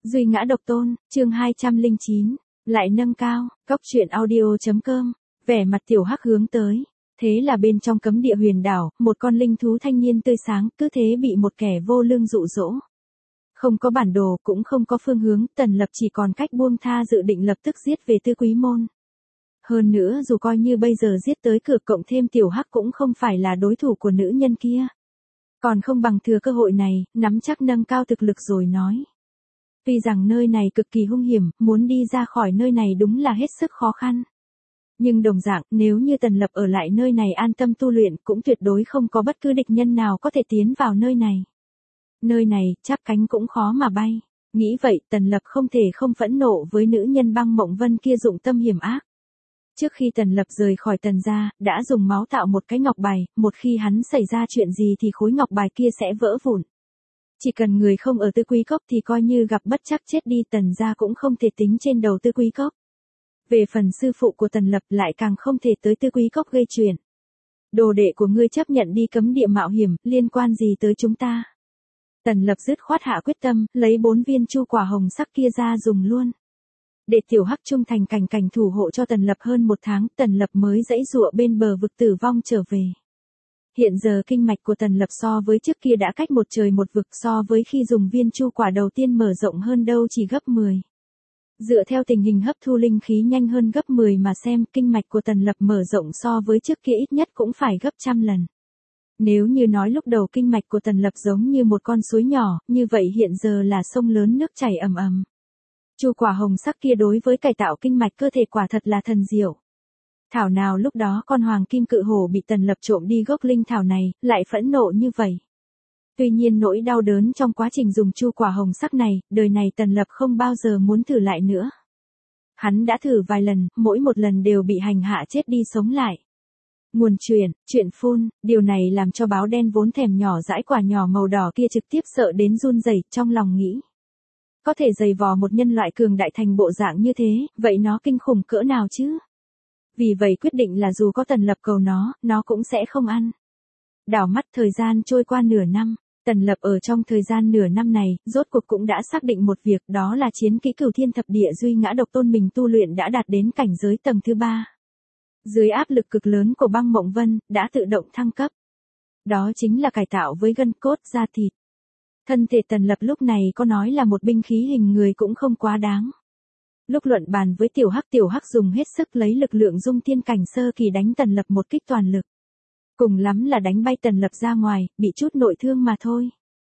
Duy ngã độc tôn, chương 209, lại nâng cao, góc truyện audio.com, vẻ mặt Tiểu Hắc hướng tới. Thế là bên trong cấm địa huyền đảo, một con linh thú thanh niên tươi sáng, cứ thế bị một kẻ vô lương dụ dỗ. Không có bản đồ, cũng không có phương hướng, Tần Lập chỉ còn cách buông tha dự định lập tức giết về Tư Quý Môn. Hơn nữa dù coi như bây giờ giết tới cửa cộng thêm Tiểu Hắc cũng không phải là đối thủ của nữ nhân kia. Còn không bằng thừa cơ hội này, nắm chắc nâng cao thực lực rồi nói. Tuy rằng nơi này cực kỳ hung hiểm, muốn đi ra khỏi nơi này đúng là hết sức khó khăn. Nhưng đồng dạng, nếu như Tần Lập ở lại nơi này an tâm tu luyện cũng tuyệt đối không có bất cứ địch nhân nào có thể tiến vào nơi này. Nơi này, chắp cánh cũng khó mà bay. Nghĩ vậy, Tần Lập không thể không phẫn nộ với nữ nhân Băng Mộng Vân kia dụng tâm hiểm ác. Trước khi Tần Lập rời khỏi Tần gia, đã dùng máu tạo một cái ngọc bài, một khi hắn xảy ra chuyện gì thì khối ngọc bài kia sẽ vỡ vụn. Chỉ cần người không ở Tư Quý Cốc thì coi như gặp bất trắc chết đi, Tần gia cũng không thể tính trên đầu Tư Quý Cốc. Về phần sư phụ của Tần Lập lại càng không thể tới Tư Quý Cốc gây chuyện. Đồ đệ của ngươi chấp nhận đi cấm địa mạo hiểm, liên quan gì tới chúng ta? Tần Lập dứt khoát hạ quyết tâm, lấy 4 viên chu quả hồng sắc kia ra dùng luôn. Để Tiểu Hắc trung thành cảnh thủ hộ cho Tần Lập hơn 1 tháng, Tần Lập mới giãy giụa bên bờ vực tử vong trở về. Hiện giờ kinh mạch của Tần Lập so với trước kia đã cách một trời một vực, so với khi dùng viên chu quả đầu tiên mở rộng hơn đâu chỉ gấp 10. Dựa theo tình hình hấp thu linh khí nhanh hơn gấp 10 mà xem, kinh mạch của Tần Lập mở rộng so với trước kia ít nhất cũng phải gấp 100 lần. Nếu như nói lúc đầu kinh mạch của Tần Lập giống như một con suối nhỏ, như vậy hiện giờ là sông lớn nước chảy ầm ầm. Chu quả hồng sắc kia đối với cải tạo kinh mạch cơ thể quả thật là thần diệu. Thảo nào lúc đó con hoàng kim cự hổ bị Tần Lập trộm đi gốc linh thảo này, lại phẫn nộ như vậy. Tuy nhiên nỗi đau đớn trong quá trình dùng chu quả hồng sắc này, đời này Tần Lập không bao giờ muốn thử lại nữa. Hắn đã thử vài lần, mỗi một lần đều bị hành hạ chết đi sống lại. Nguồn chuyện phun, điều này làm cho báo đen vốn thèm nhỏ dãi quả nhỏ màu đỏ kia trực tiếp sợ đến run rẩy, trong lòng nghĩ. Có thể giày vò một nhân loại cường đại thành bộ dạng như thế, vậy nó kinh khủng cỡ nào chứ? Vì vậy quyết định là dù có Tần Lập cầu nó cũng sẽ không ăn. Đảo mắt thời gian trôi qua nửa năm, Tần Lập ở trong thời gian nửa năm này, rốt cuộc cũng đã xác định một việc, đó là chiến kỹ Cửu Thiên Thập Địa Duy Ngã Độc Tôn mình tu luyện đã đạt đến cảnh giới tầng thứ 3. Dưới áp lực cực lớn của Băng Mộng Vân, đã tự động thăng cấp. Đó chính là cải tạo với gân cốt da thịt. Thân thể Tần Lập lúc này có nói là một binh khí hình người cũng không quá đáng. Lúc luận bàn với Tiểu Hắc dùng hết sức lấy lực lượng dung thiên cảnh sơ kỳ đánh Tần Lập một kích toàn lực. Cùng lắm là đánh bay Tần Lập ra ngoài, bị chút nội thương mà thôi.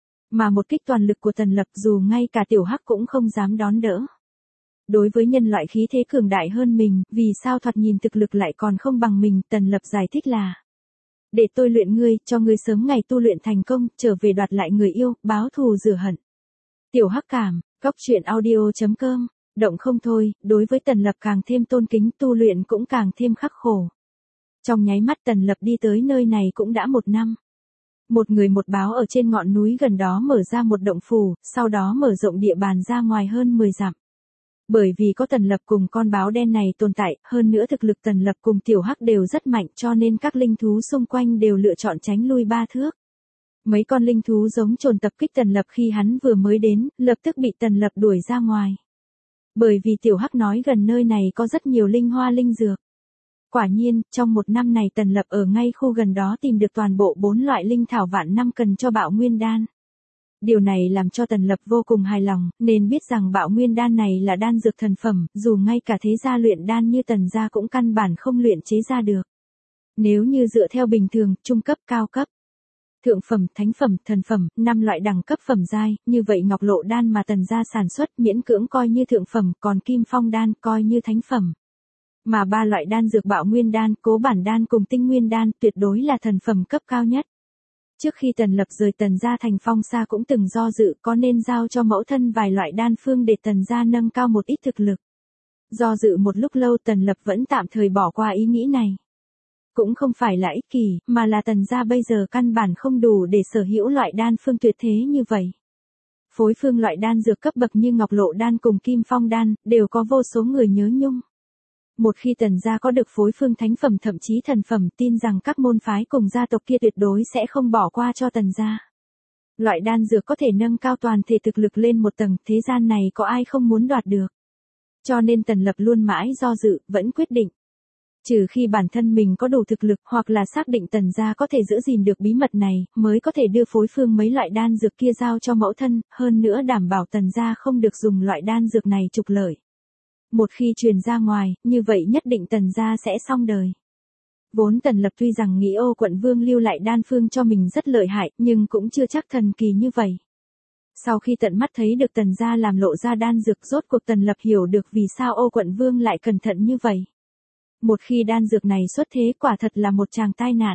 Mà một kích toàn lực của Tần Lập dù ngay cả Tiểu Hắc cũng không dám đón đỡ. Đối với nhân loại khí thế cường đại hơn mình, vì sao thoạt nhìn thực lực lại còn không bằng mình, Tần Lập giải thích là: để tôi luyện ngươi, cho ngươi sớm ngày tu luyện thành công, trở về đoạt lại người yêu, báo thù rửa hận. Tiểu Hắc cảm, góc truyện audio.com, động không thôi, đối với Tần Lập càng thêm tôn kính, tu luyện cũng càng thêm khắc khổ. Trong nháy mắt Tần Lập đi tới nơi này cũng đã 1 năm. Một người một báo ở trên ngọn núi gần đó mở ra một động phủ, sau đó mở rộng địa bàn ra ngoài hơn 10 dặm. Bởi vì có Tần Lập cùng con báo đen này tồn tại, hơn nữa thực lực Tần Lập cùng Tiểu Hắc đều rất mạnh cho nên các linh thú xung quanh đều lựa chọn tránh lui 3 thước. Mấy con linh thú giống trồn tập kích Tần Lập khi hắn vừa mới đến, lập tức bị Tần Lập đuổi ra ngoài. Bởi vì Tiểu Hắc nói gần nơi này có rất nhiều linh hoa linh dược. Quả nhiên, trong 1 năm này Tần Lập ở ngay khu gần đó tìm được toàn bộ 4 loại linh thảo vạn năm cần cho Bạo Nguyên Đan. Điều này làm cho Tần Lập vô cùng hài lòng, nên biết rằng Bạo Nguyên Đan này là đan dược thần phẩm, dù ngay cả thế gia luyện đan như Tần gia cũng căn bản không luyện chế ra được. Nếu như dựa theo bình thường, trung cấp, cao cấp, thượng phẩm, thánh phẩm, thần phẩm, 5 loại đẳng cấp phẩm giai, như vậy Ngọc Lộ Đan mà Tần gia sản xuất miễn cưỡng coi như thượng phẩm, còn Kim Phong Đan coi như thánh phẩm. Mà 3 loại đan dược Bạo Nguyên Đan, Cố Bản Đan cùng Tinh Nguyên Đan tuyệt đối là thần phẩm cấp cao nhất. Trước khi Tần Lập rời Tần gia thành Phong Sa cũng từng do dự có nên giao cho mẫu thân vài loại đan phương để Tần gia nâng cao một ít thực lực. Do dự một lúc lâu Tần Lập vẫn tạm thời bỏ qua ý nghĩ này. Cũng không phải là ích kỷ, mà là Tần gia bây giờ căn bản không đủ để sở hữu loại đan phương tuyệt thế như vậy. Phối phương loại đan dược cấp bậc như Ngọc Lộ Đan cùng Kim Phong Đan, đều có vô số người nhớ nhung. Một khi Tần gia có được phối phương thánh phẩm thậm chí thần phẩm, tin rằng các môn phái cùng gia tộc kia tuyệt đối sẽ không bỏ qua cho Tần gia. Loại đan dược có thể nâng cao toàn thể thực lực lên một tầng, thế gian này có ai không muốn đoạt được. Cho nên Tần Lập luôn mãi do dự, vẫn quyết định. Trừ khi bản thân mình có đủ thực lực hoặc là xác định Tần gia có thể giữ gìn được bí mật này, mới có thể đưa phối phương mấy loại đan dược kia giao cho mẫu thân, hơn nữa đảm bảo Tần gia không được dùng loại đan dược này trục lợi. Một khi truyền ra ngoài, như vậy nhất định Tần gia sẽ xong đời. Vốn Tần Lập tuy rằng nghĩ Ô Quận Vương lưu lại đan phương cho mình rất lợi hại, nhưng cũng chưa chắc thần kỳ như vậy. Sau khi tận mắt thấy được Tần gia làm lộ ra đan dược, rốt cuộc Tần Lập hiểu được vì sao Ô Quận Vương lại cẩn thận như vậy. Một khi đan dược này xuất thế quả thật là một tràng tai nạn.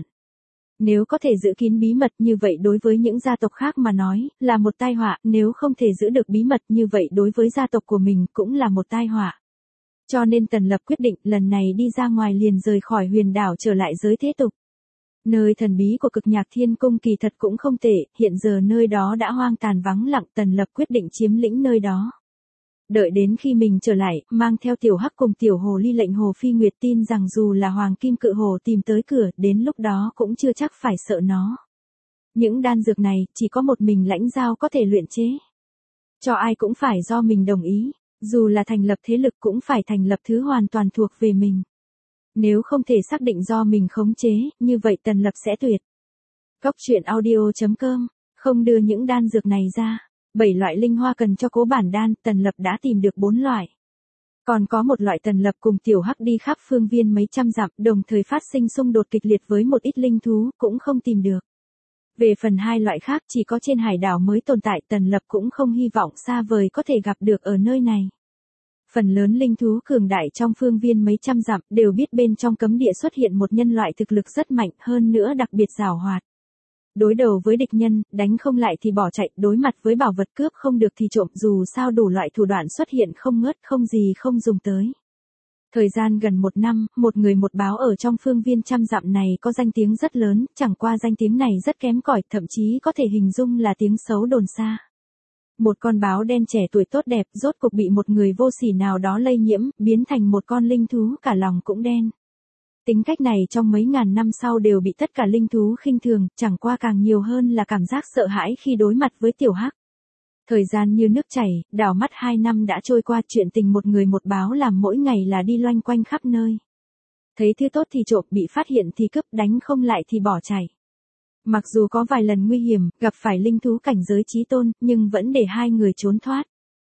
Nếu có thể giữ kín bí mật như vậy đối với những gia tộc khác mà nói, là một tai họa, nếu không thể giữ được bí mật như vậy đối với gia tộc của mình cũng là một tai họa. Cho nên Tần Lập quyết định lần này đi ra ngoài liền rời khỏi huyền đảo trở lại giới thế tục. Nơi thần bí của Cực Nhạc Thiên Cung kỳ thật cũng không tệ, hiện giờ nơi đó đã hoang tàn vắng lặng, Tần Lập quyết định chiếm lĩnh nơi đó. Đợi đến khi mình trở lại, mang theo Tiểu Hắc cùng Tiểu Hồ Ly lệnh Hồ Phi Nguyệt tin rằng dù là Hoàng Kim Cự Hồ tìm tới cửa, đến lúc đó cũng chưa chắc phải sợ nó. Những đan dược này, chỉ có một mình Lãnh Giao có thể luyện chế. Cho ai cũng phải do mình đồng ý, dù là thành lập thế lực cũng phải thành lập thứ hoàn toàn thuộc về mình. Nếu không thể xác định do mình khống chế, như vậy Tần Lập sẽ tuyệt. Cóc truyện audio.com, không đưa những đan dược này ra. 7 loại linh hoa cần cho cố bản đan, Tần Lập đã tìm được 4 loại. Còn có một loại Tần Lập cùng Tiểu Hắc đi khắp phương viên mấy trăm dặm, đồng thời phát sinh xung đột kịch liệt với một ít linh thú, cũng không tìm được. Về phần 2 loại khác chỉ có trên hải đảo mới tồn tại, Tần Lập cũng không hy vọng xa vời có thể gặp được ở nơi này. Phần lớn linh thú cường đại trong phương viên mấy trăm dặm đều biết bên trong cấm địa xuất hiện một nhân loại thực lực rất mạnh, hơn nữa đặc biệt giàu hoạt. Đối đầu với địch nhân, đánh không lại thì bỏ chạy, đối mặt với bảo vật cướp không được thì trộm, dù sao đủ loại thủ đoạn xuất hiện không ngớt, không gì không dùng tới. Thời gian gần 1 năm, một người một báo ở trong phương viên trăm dặm này có danh tiếng rất lớn, chẳng qua danh tiếng này rất kém cỏi, thậm chí có thể hình dung là tiếng xấu đồn xa. Một con báo đen trẻ tuổi tốt đẹp, rốt cuộc bị một người vô sỉ nào đó lây nhiễm, biến thành một con linh thú cả lòng cũng đen. Tính cách này trong mấy ngàn năm sau đều bị tất cả linh thú khinh thường, chẳng qua càng nhiều hơn là cảm giác sợ hãi khi đối mặt với Tiểu Hắc. Thời gian như nước chảy, đảo mắt 2 năm đã trôi qua, chuyện tình một người một báo làm mỗi ngày là đi loanh quanh khắp nơi. Thấy thứ tốt thì trộm, bị phát hiện thì cướp, đánh không lại thì bỏ chạy. Mặc dù có vài lần nguy hiểm, gặp phải linh thú cảnh giới chí tôn, nhưng vẫn để 2 người trốn thoát.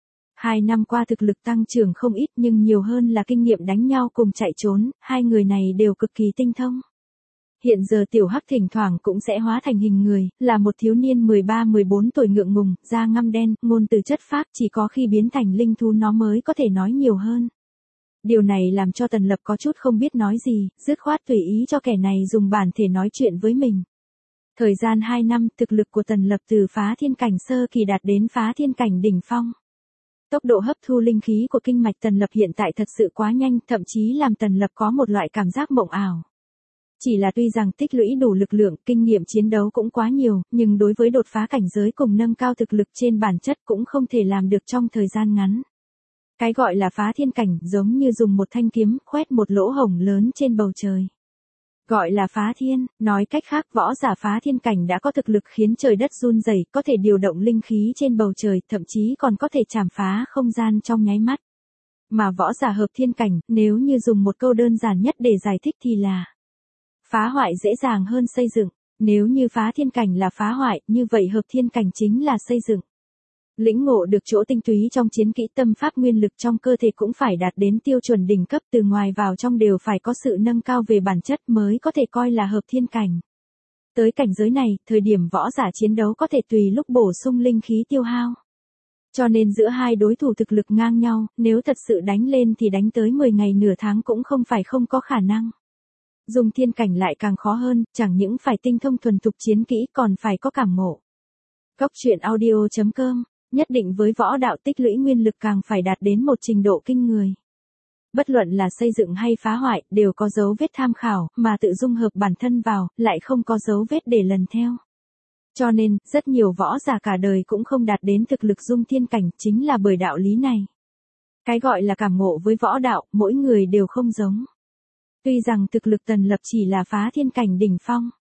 2 năm qua thực lực tăng trưởng không ít nhưng nhiều hơn là kinh nghiệm đánh nhau cùng chạy trốn, 2 người này đều cực kỳ tinh thông. Hiện giờ Tiểu Hắc thỉnh thoảng cũng sẽ hóa thành hình người, là một thiếu niên 13-14 tuổi ngượng ngùng, da ngăm đen, ngôn từ chất phác, chỉ có khi biến thành linh thú nó mới có thể nói nhiều hơn. Điều này làm cho Tần Lập có chút không biết nói gì, dứt khoát tùy ý cho kẻ này dùng bản thể nói chuyện với mình. Thời gian 2 năm, thực lực của Tần Lập từ phá thiên cảnh sơ kỳ đạt đến phá thiên cảnh đỉnh phong. Tốc độ hấp thu linh khí của kinh mạch Tần Lập hiện tại thật sự quá nhanh, thậm chí làm Tần Lập có một loại cảm giác mộng ảo. Chỉ là tuy rằng tích lũy đủ lực lượng, kinh nghiệm chiến đấu cũng quá nhiều, nhưng đối với đột phá cảnh giới cùng nâng cao thực lực trên bản chất cũng không thể làm được trong thời gian ngắn. Cái gọi là phá thiên cảnh giống như dùng một thanh kiếm khoét một lỗ hổng lớn trên bầu trời. Gọi là phá thiên, nói cách khác võ giả phá thiên cảnh đã có thực lực khiến trời đất run rẩy, có thể điều động linh khí trên bầu trời, thậm chí còn có thể chảm phá không gian trong nháy mắt. Mà võ giả hợp thiên cảnh, nếu như dùng một câu đơn giản nhất để giải thích thì là phá hoại dễ dàng hơn xây dựng. Nếu như phá thiên cảnh là phá hoại, như vậy hợp thiên cảnh chính là xây dựng. Lĩnh ngộ được chỗ tinh túy trong chiến kỹ, tâm pháp nguyên lực trong cơ thể cũng phải đạt đến tiêu chuẩn đỉnh cấp, từ ngoài vào trong đều phải có sự nâng cao về bản chất mới có thể coi là hợp thiên cảnh. Tới cảnh giới này, thời điểm võ giả chiến đấu có thể tùy lúc bổ sung linh khí tiêu hao. Cho nên giữa hai đối thủ thực lực ngang nhau, nếu thật sự đánh lên thì đánh tới 10 ngày nửa tháng cũng không phải không có khả năng. Dùng thiên cảnh lại càng khó hơn, chẳng những phải tinh thông thuần thục chiến kỹ còn phải có cảm ngộ. Cóc truyện audio.com, nhất định với võ đạo tích lũy nguyên lực càng phải đạt đến một trình độ kinh người. Bất luận là xây dựng hay phá hoại, đều có dấu vết tham khảo, mà tự dung hợp bản thân vào, lại không có dấu vết để lần theo. Cho nên, rất nhiều võ giả cả đời cũng không đạt đến thực lực dung thiên cảnh, chính là bởi đạo lý này. Cái gọi là cảm ngộ với võ đạo, mỗi người đều không giống. Tuy rằng thực lực Tần Lập chỉ là phá thiên cảnh đỉnh phong,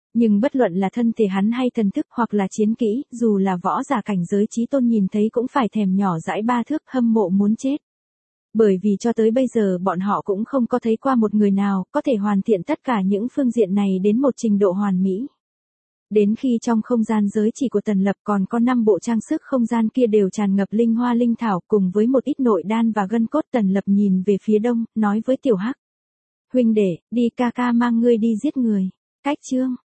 Nhưng bất luận là thân thể hắn hay thần thức hoặc là chiến kỹ, dù là võ giả cảnh giới chí tôn nhìn thấy cũng phải thèm nhỏ dãi ba thước, hâm mộ muốn chết. Bởi vì cho tới bây giờ bọn họ cũng không có thấy qua một người nào có thể hoàn thiện tất cả những phương diện này đến một trình độ hoàn mỹ. Đến khi trong không gian giới chỉ của Tần Lập còn có 5 bộ trang sức không gian kia đều tràn ngập linh hoa linh thảo cùng với một ít nội đan và gân cốt, Tần Lập nhìn về phía đông, nói với Tiểu Hắc. Huynh đệ, đi ca ca mang ngươi đi giết người. Cách chương.